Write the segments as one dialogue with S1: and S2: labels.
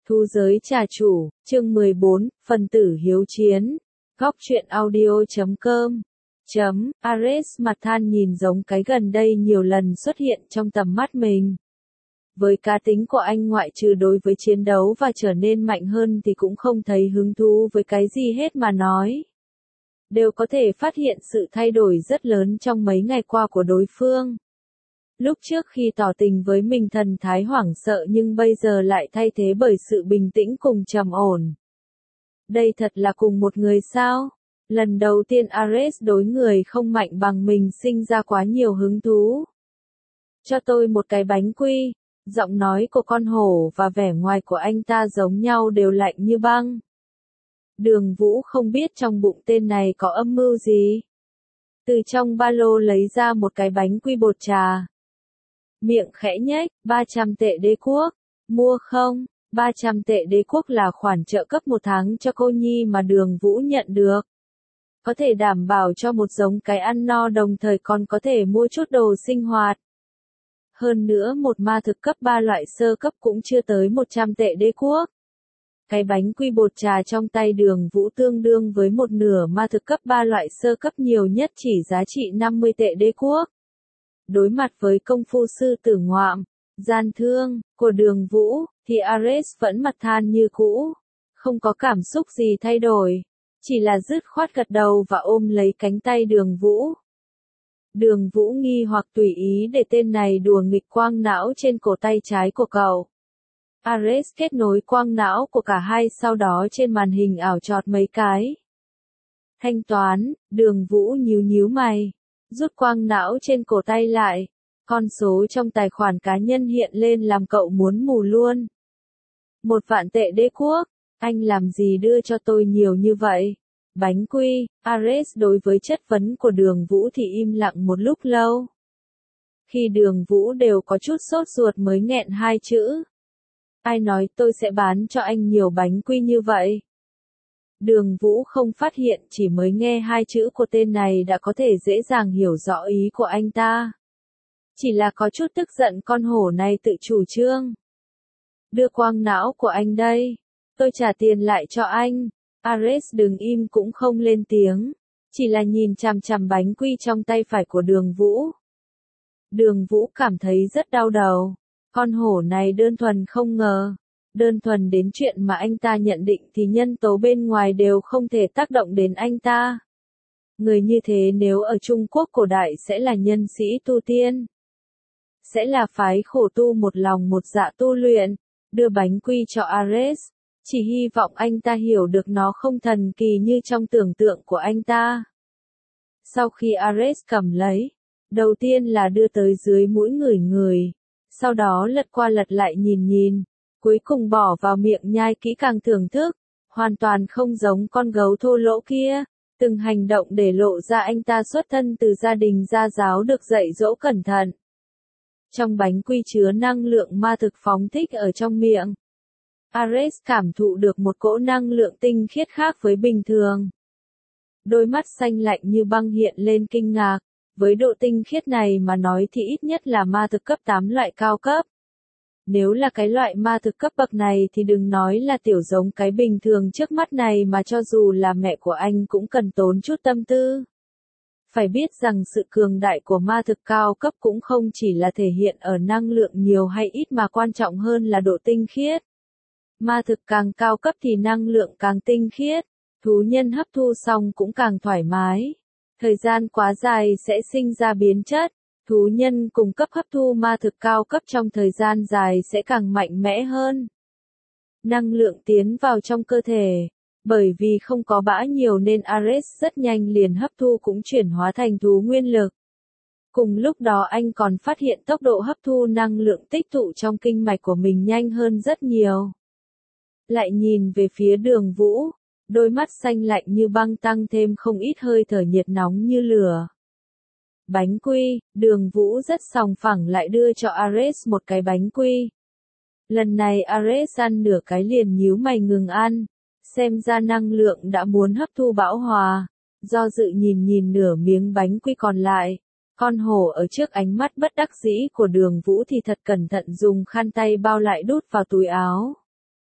S1: Thu giới trà chủ, chương 14, phần tử hiếu chiến. Góc truyện audio.com. Ares mặt than nhìn giống cái gần đây nhiều lần xuất hiện trong tầm mắt mình. Với cá tính của anh ngoại trừ đối với chiến đấu và trở nên mạnh hơn thì cũng không thấy hứng thú với cái gì hết mà nói. Đều có thể phát hiện sự thay đổi rất lớn trong mấy ngày qua của đối phương. Lúc trước khi tỏ tình với mình thần thái hoảng sợ nhưng bây giờ lại thay thế bởi sự bình tĩnh cùng trầm ổn. Đây thật là cùng một người sao? Lần đầu tiên Ares đối người không mạnh bằng mình sinh ra quá nhiều hứng thú. Cho tôi một cái bánh quy. Giọng nói của con hổ và vẻ ngoài của anh ta giống nhau đều lạnh như băng. Đường Vũ không biết trong bụng tên này có âm mưu gì. Từ trong ba lô lấy ra một cái bánh quy bột trà. Miệng khẽ nhếch, 300 tệ đế quốc. Mua không? 300 tệ đế quốc là khoản trợ cấp một tháng cho cô nhi mà Đường Vũ nhận được. Có thể đảm bảo cho một giống cái ăn no đồng thời còn có thể mua chút đồ sinh hoạt. Hơn nữa một ma thực cấp 3 loại sơ cấp cũng chưa tới 100 tệ đế quốc. Cái bánh quy bột trà trong tay Đường Vũ tương đương với một nửa ma thực cấp 3 loại sơ cấp nhiều nhất chỉ giá trị 50 tệ đế quốc. Đối mặt với công phu sư tử ngoạm, gian thương, của Đường Vũ, thì Ares vẫn mặt than như cũ. Không có cảm xúc gì thay đổi. Chỉ là dứt khoát gật đầu và ôm lấy cánh tay Đường Vũ. Đường Vũ nghi hoặc tùy ý để tên này đùa nghịch quang não trên cổ tay trái của cậu. Ares kết nối quang não của cả hai sau đó trên màn hình ảo chọt mấy cái. Thanh toán, Đường Vũ nhíu mày. Rút quang não trên cổ tay lại. Con số trong tài khoản cá nhân hiện lên làm cậu muốn mù luôn. 1.000 tệ đế quốc. Anh làm gì đưa cho tôi nhiều như vậy? Bánh quy. Ares đối với chất vấn của Đường Vũ thì im lặng một lúc lâu. Khi Đường Vũ đều có chút sốt ruột mới nghẹn hai chữ. Ai nói tôi sẽ bán cho anh nhiều bánh quy như vậy? Đường Vũ không phát hiện chỉ mới nghe hai chữ của tên này đã có thể dễ dàng hiểu rõ ý của anh ta. Chỉ là có chút tức giận con hổ này tự chủ trương. Đưa quang não của anh đây. Tôi trả tiền lại cho anh. Ares đừng im cũng không lên tiếng. Chỉ là nhìn chằm chằm bánh quy trong tay phải của Đường Vũ. Đường Vũ cảm thấy rất đau đầu. Con hổ này đơn thuần không ngờ. Đơn thuần đến chuyện mà anh ta nhận định thì nhân tố bên ngoài đều không thể tác động đến anh ta. Người như thế nếu ở Trung Quốc cổ đại sẽ là nhân sĩ tu tiên. Sẽ là phái khổ tu một lòng một dạ tu luyện. Đưa bánh quy cho Ares. Chỉ hy vọng anh ta hiểu được nó không thần kỳ như trong tưởng tượng của anh ta. Sau khi Ares cầm lấy, đầu tiên là đưa tới dưới mũi ngửi, sau đó lật qua lật lại nhìn, cuối cùng bỏ vào miệng nhai kỹ càng thưởng thức, hoàn toàn không giống con gấu thô lỗ kia. Từng hành động để lộ ra anh ta xuất thân từ gia đình gia giáo được dạy dỗ cẩn thận. Trong bánh quy chứa năng lượng ma thực phóng thích ở trong miệng. Ares cảm thụ được một cỗ năng lượng tinh khiết khác với bình thường. Đôi mắt xanh lạnh như băng hiện lên kinh ngạc. Với độ tinh khiết này mà nói thì ít nhất là ma thực cấp 8 loại cao cấp. Nếu là cái loại ma thực cấp bậc này thì đừng nói là tiểu giống cái bình thường trước mắt này mà cho dù là mẹ của anh cũng cần tốn chút tâm tư. Phải biết rằng sự cường đại của ma thực cao cấp cũng không chỉ là thể hiện ở năng lượng nhiều hay ít mà quan trọng hơn là độ tinh khiết. Ma thực càng cao cấp thì năng lượng càng tinh khiết, thú nhân hấp thu xong cũng càng thoải mái. Thời gian quá dài sẽ sinh ra biến chất, thú nhân cung cấp hấp thu ma thực cao cấp trong thời gian dài sẽ càng mạnh mẽ hơn. Năng lượng tiến vào trong cơ thể, bởi vì không có bã nhiều nên Ares rất nhanh liền hấp thu cũng chuyển hóa thành thú nguyên lực. Cùng lúc đó anh còn phát hiện tốc độ hấp thu năng lượng tích tụ trong kinh mạch của mình nhanh hơn rất nhiều. Lại nhìn về phía Đường Vũ, đôi mắt xanh lạnh như băng tăng thêm không ít hơi thở nhiệt nóng như lửa. Bánh quy, Đường Vũ rất sòng phẳng lại đưa cho Ares một cái bánh quy. Lần này Ares ăn nửa cái liền nhíu mày ngừng ăn, xem ra năng lượng đã muốn hấp thu bão hòa, do dự nhìn nửa miếng bánh quy còn lại. Con hổ ở trước ánh mắt bất đắc dĩ của Đường Vũ thì thật cẩn thận dùng khăn tay bao lại đút vào túi áo.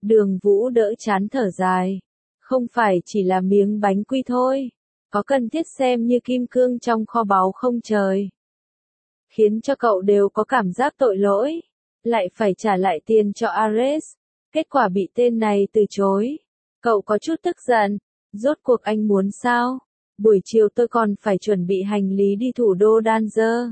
S1: Đường Vũ đỡ chán thở dài. Không phải chỉ là miếng bánh quy thôi. Có cần thiết xem như kim cương trong kho báu không trời? Khiến cho cậu đều có cảm giác tội lỗi. Lại phải trả lại tiền cho Ares. Kết quả bị tên này từ chối. Cậu có chút tức giận. Rốt cuộc anh muốn sao? Buổi chiều tôi còn phải chuẩn bị hành lý đi thủ đô Danger.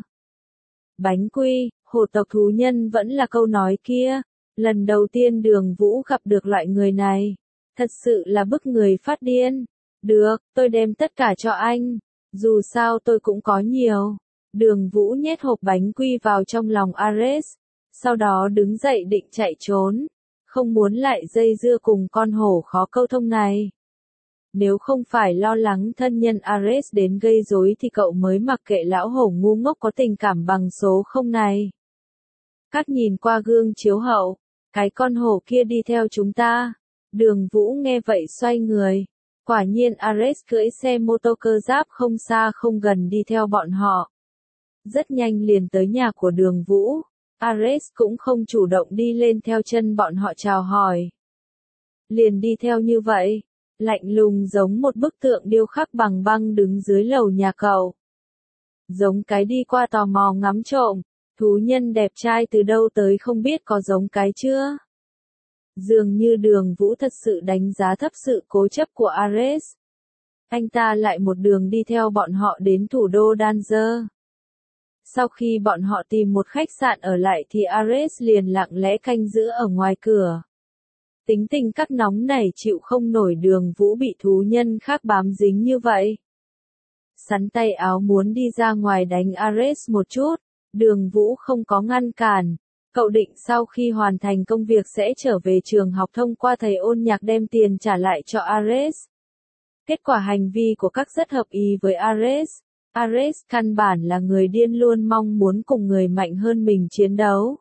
S1: Bánh quy, hồ tộc thú nhân vẫn là câu nói kia. Lần đầu tiên Đường Vũ gặp được loại người này. Thật sự là bức người phát điên. Được, tôi đem tất cả cho anh. Dù sao tôi cũng có nhiều. Đường Vũ nhét hộp bánh quy vào trong lòng Ares. Sau đó đứng dậy định chạy trốn. Không muốn lại dây dưa cùng con hổ khó câu thông này. Nếu không phải lo lắng thân nhân Ares đến gây rối thì cậu mới mặc kệ lão hổ ngu ngốc có tình cảm bằng số không này. Cắt nhìn qua gương chiếu hậu. Cái con hổ kia đi theo chúng ta. Đường Vũ nghe vậy xoay người. Quả nhiên Ares cưỡi xe mô tô cơ giáp không xa không gần đi theo bọn họ. Rất nhanh liền tới nhà của Đường Vũ. Ares cũng không chủ động đi lên theo chân bọn họ chào hỏi. Liền đi theo như vậy. Lạnh lùng giống một bức tượng điêu khắc bằng băng đứng dưới lầu nhà cậu. Giống cái đi qua tò mò ngắm trộm. Thú nhân đẹp trai từ đâu tới không biết có giống cái chưa? Dường như Đường Vũ thật sự đánh giá thấp sự cố chấp của Ares. Anh ta lại một đường đi theo bọn họ đến thủ đô Danger. Sau khi bọn họ tìm một khách sạn ở lại thì Ares liền lặng lẽ canh giữ ở ngoài cửa. Tính tình các nóng này chịu không nổi Đường Vũ bị thú nhân khác bám dính như vậy. Sắn tay áo muốn đi ra ngoài đánh Ares một chút. Đường Vũ không có ngăn cản. Cậu định sau khi hoàn thành công việc sẽ trở về trường học thông qua thầy ôn nhạc đem tiền trả lại cho Ares. Kết quả hành vi của các rất hợp ý với Ares. Ares căn bản là người điên luôn mong muốn cùng người mạnh hơn mình chiến đấu.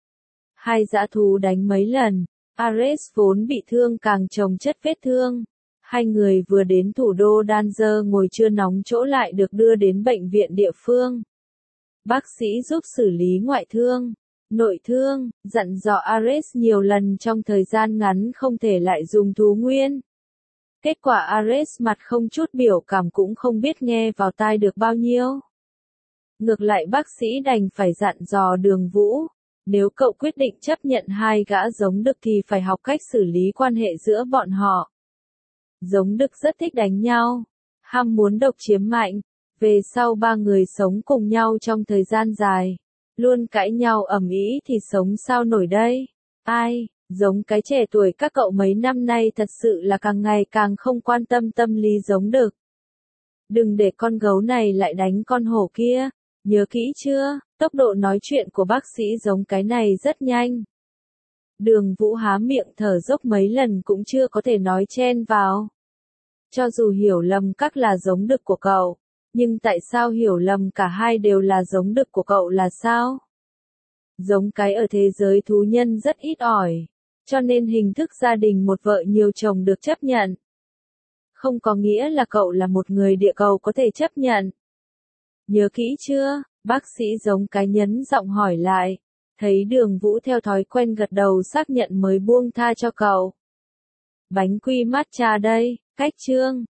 S1: Hai dã thú đánh mấy lần. Ares vốn bị thương càng chồng chất vết thương. Hai người vừa đến thủ đô Danger ngồi chưa nóng chỗ lại được đưa đến bệnh viện địa phương. Bác sĩ giúp xử lý ngoại thương, nội thương, dặn dò Ares nhiều lần trong thời gian ngắn không thể lại dùng thú nguyên. Kết quả Ares mặt không chút biểu cảm cũng không biết nghe vào tai được bao nhiêu. Ngược lại bác sĩ đành phải dặn dò Đường Vũ, nếu cậu quyết định chấp nhận hai gã giống đực thì phải học cách xử lý quan hệ giữa bọn họ. Giống đực rất thích đánh nhau, ham muốn độc chiếm mạnh. Về sau ba người sống cùng nhau trong thời gian dài, luôn cãi nhau ầm ĩ thì sống sao nổi đây? Ai, giống cái trẻ tuổi các cậu mấy năm nay thật sự là càng ngày càng không quan tâm tâm lý giống đực. Đừng để con gấu này lại đánh con hổ kia, nhớ kỹ chưa? Tốc độ nói chuyện của bác sĩ giống cái này rất nhanh. Đường Vũ há miệng thở dốc mấy lần cũng chưa có thể nói chen vào. Cho dù hiểu lầm các là giống đực của cậu. Nhưng tại sao hiểu lầm cả hai đều là giống đực của cậu là sao? Giống cái ở thế giới thú nhân rất ít ỏi, cho nên hình thức gia đình một vợ nhiều chồng được chấp nhận. Không có nghĩa là cậu là một người địa cầu có thể chấp nhận. Nhớ kỹ chưa? Bác sĩ giống cái nhấn giọng hỏi lại. Thấy Đường Vũ theo thói quen gật đầu xác nhận mới buông tha cho cậu. Bánh quy matcha đây, cách chương.